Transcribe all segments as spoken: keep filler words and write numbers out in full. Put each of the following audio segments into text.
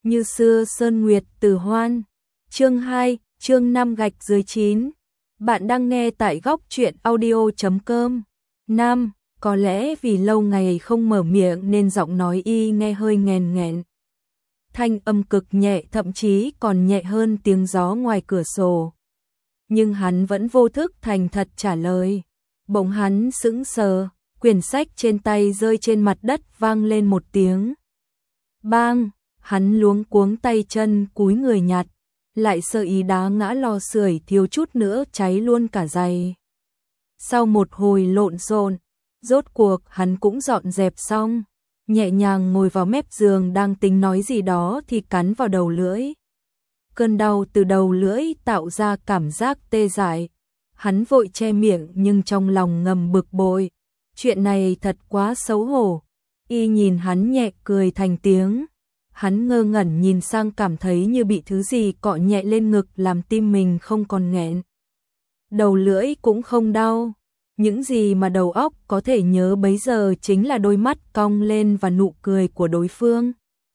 Như xưa sơn nguyệt từ hoan. Chương hai, chương năm gạch dưới chín. Bạn đang nghe tại góc truyện audio chấm com. Nam, có lẽ vì lâu ngày không mở miệng nên giọng nói y nghe hơi nghèn nghẹn. Thanh âm cực nhẹ, thậm chí còn nhẹ hơn tiếng gió ngoài cửa sổ. Nhưng hắn vẫn vô thức thành thật trả lời. Bỗng hắn sững sờ, quyển sách trên tay rơi trên mặt đất, vang lên một tiếng bang. Hắn luống cuống tay chân cúi người nhặt, lại sơ ý đá ngã lò sưởi thiếu chút nữa cháy luôn cả giày. Sau một hồi lộn xộn, rốt cuộc hắn cũng dọn dẹp xong, nhẹ nhàng ngồi vào mép giường, đang tính nói gì đó thì cắn vào đầu lưỡi. Cơn đau từ đầu lưỡi tạo ra cảm giác tê dại. Hắn vội che miệng nhưng trong lòng ngầm bực bội. Chuyện này thật quá xấu hổ. Y nhìn hắn nhẹ cười thành tiếng. Hắn ngơ ngẩn nhìn sang, cảm thấy như bị thứ gì cọ nhẹ lên ngực, làm tim mình không còn nghẹn. Đầu lưỡi cũng không đau. Những gì mà đầu óc có thể nhớ bấy giờ chính là đôi mắt cong lên và nụ cười của đối phương.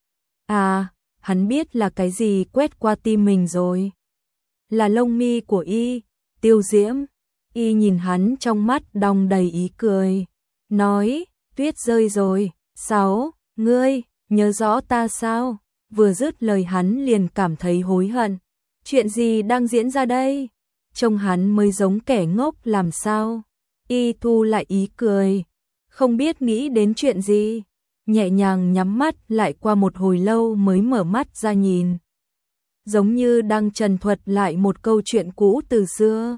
À, hắn biết là cái gì quét qua tim mình rồi. Là lông mi của y, Tiêu Diễm. Y nhìn hắn trong mắt đong đầy ý cười, nói, tuyết rơi rồi. Sáu, ngươi nhớ rõ ta sao? Vừa dứt lời hắn liền cảm thấy hối hận. Chuyện gì đang diễn ra đây? Trông hắn mới giống kẻ ngốc làm sao? Y thu lại ý cười, không biết nghĩ đến chuyện gì, nhẹ nhàng nhắm mắt lại, qua một hồi lâu mới mở mắt ra nhìn. Giống như đang trần thuật lại một câu chuyện cũ từ xưa.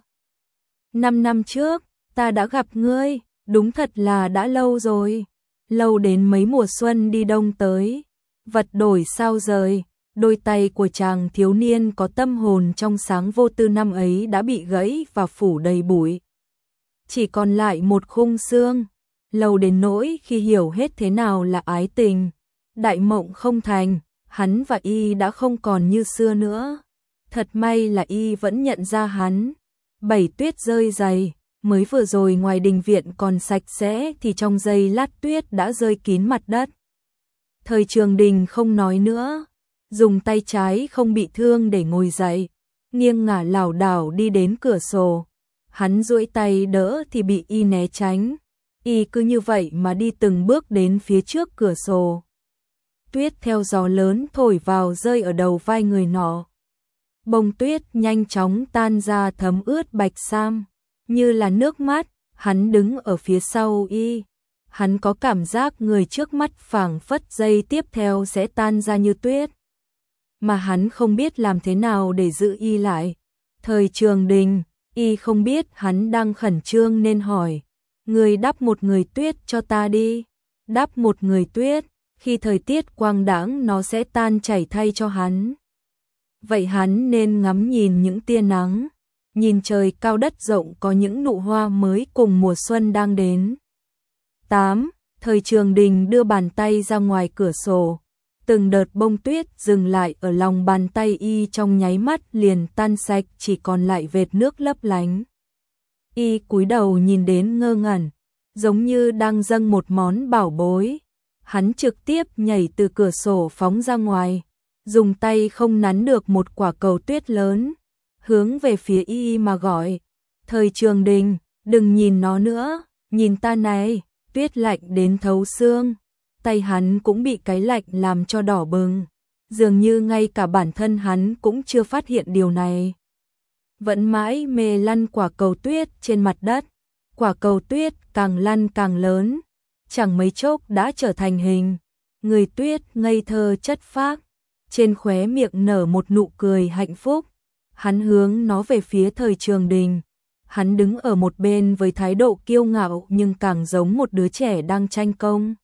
Năm năm trước, ta đã gặp ngươi, đúng thật là đã lâu rồi. Lâu đến mấy mùa xuân đi đông tới, vật đổi sao rời, đôi tay của chàng thiếu niên có tâm hồn trong sáng vô tư năm ấy đã bị gãy và phủ đầy bụi. Chỉ còn lại một khung xương, lâu đến nỗi khi hiểu hết thế nào là ái tình, đại mộng không thành, hắn và y đã không còn như xưa nữa. Thật may là y vẫn nhận ra hắn. Bảy tuyết rơi dày, mới vừa rồi ngoài đình viện còn sạch sẽ thì trong giây lát tuyết đã rơi kín mặt đất. Thời Trường Đình không nói nữa, dùng tay trái không bị thương để ngồi dậy, nghiêng ngả lảo đảo đi đến cửa sổ. Hắn duỗi tay đỡ thì bị y né tránh. Y cứ như vậy mà đi từng bước đến phía trước cửa sổ. Tuyết theo gió lớn thổi vào rơi ở đầu vai người nọ. Bông tuyết nhanh chóng tan ra thấm ướt bạch sam, như là nước mắt. Hắn đứng ở phía sau y. Hắn có cảm giác người trước mắt phảng phất giây tiếp theo sẽ tan ra như tuyết. Mà hắn không biết làm thế nào để giữ y lại. Thời Trường Đình, y không biết hắn đang khẩn trương nên hỏi, người đắp một người tuyết cho ta đi. Đắp một người tuyết, khi thời tiết quang đãng nó sẽ tan chảy thay cho hắn. Vậy hắn nên ngắm nhìn những tia nắng, nhìn trời cao đất rộng có những nụ hoa mới cùng mùa xuân đang đến. Tám. Thời Trường Đình đưa bàn tay ra ngoài cửa sổ. Từng đợt bông tuyết dừng lại ở lòng bàn tay y, trong nháy mắt liền tan sạch, chỉ còn lại vệt nước lấp lánh. Y cúi đầu nhìn đến ngơ ngẩn, giống như đang dâng một món bảo bối. Hắn trực tiếp nhảy từ cửa sổ phóng ra ngoài, dùng tay không nắn được một quả cầu tuyết lớn, hướng về phía y mà gọi, Thời Trường Đình, đừng nhìn nó nữa, nhìn ta này. Tuyết lạnh đến thấu xương, tay hắn cũng bị cái lạnh làm cho đỏ bừng, dường như ngay cả bản thân hắn cũng chưa phát hiện điều này. Vẫn mãi mê lăn quả cầu tuyết trên mặt đất, quả cầu tuyết càng lăn càng lớn, chẳng mấy chốc đã trở thành hình người tuyết ngây thơ chất phác, trên khóe miệng nở một nụ cười hạnh phúc. Hắn hướng nó về phía Thời Trường Đình. Hắn đứng ở một bên với thái độ kiêu ngạo nhưng càng giống một đứa trẻ đang tranh công.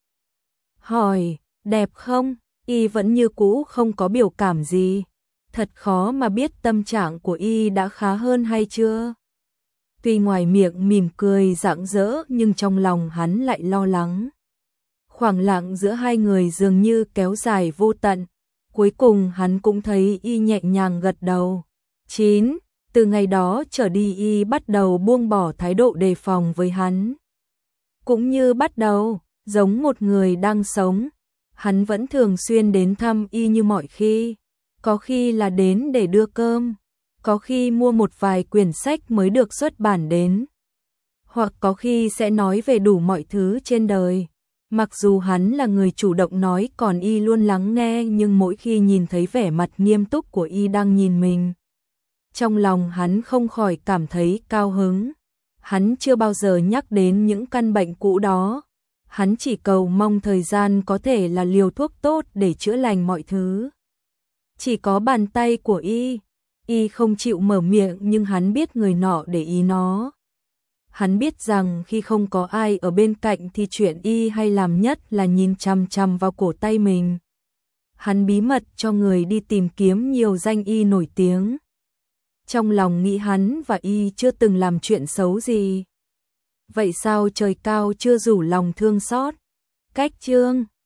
Hỏi, đẹp không? Y vẫn như cũ không có biểu cảm gì. Thật khó mà biết tâm trạng của y đã khá hơn hay chưa. Tuy ngoài miệng mỉm cười rạng rỡ nhưng trong lòng hắn lại lo lắng. Khoảng lặng giữa hai người dường như kéo dài vô tận. Cuối cùng hắn cũng thấy y nhẹ nhàng gật đầu. Chín. Từ ngày đó trở đi y bắt đầu buông bỏ thái độ đề phòng với hắn. Cũng như bắt đầu, giống một người đang sống. Hắn vẫn thường xuyên đến thăm y như mọi khi, có khi là đến để đưa cơm, có khi mua một vài quyển sách mới được xuất bản đến, hoặc có khi sẽ nói về đủ mọi thứ trên đời. Mặc dù hắn là người chủ động nói còn y luôn lắng nghe, nhưng mỗi khi nhìn thấy vẻ mặt nghiêm túc của y đang nhìn mình, trong lòng hắn không khỏi cảm thấy cao hứng. Hắn chưa bao giờ nhắc đến những căn bệnh cũ đó, hắn chỉ cầu mong thời gian có thể là liều thuốc tốt để chữa lành mọi thứ. Chỉ có bàn tay của y, y không chịu mở miệng nhưng hắn biết người nọ để ý nó. Hắn biết rằng khi không có ai ở bên cạnh thì chuyện y hay làm nhất là nhìn chằm chằm vào cổ tay mình. Hắn bí mật cho người đi tìm kiếm nhiều danh y nổi tiếng. Trong lòng nghĩ hắn và y chưa từng làm chuyện xấu gì. Vậy sao trời cao chưa rủ lòng thương xót? Cách chương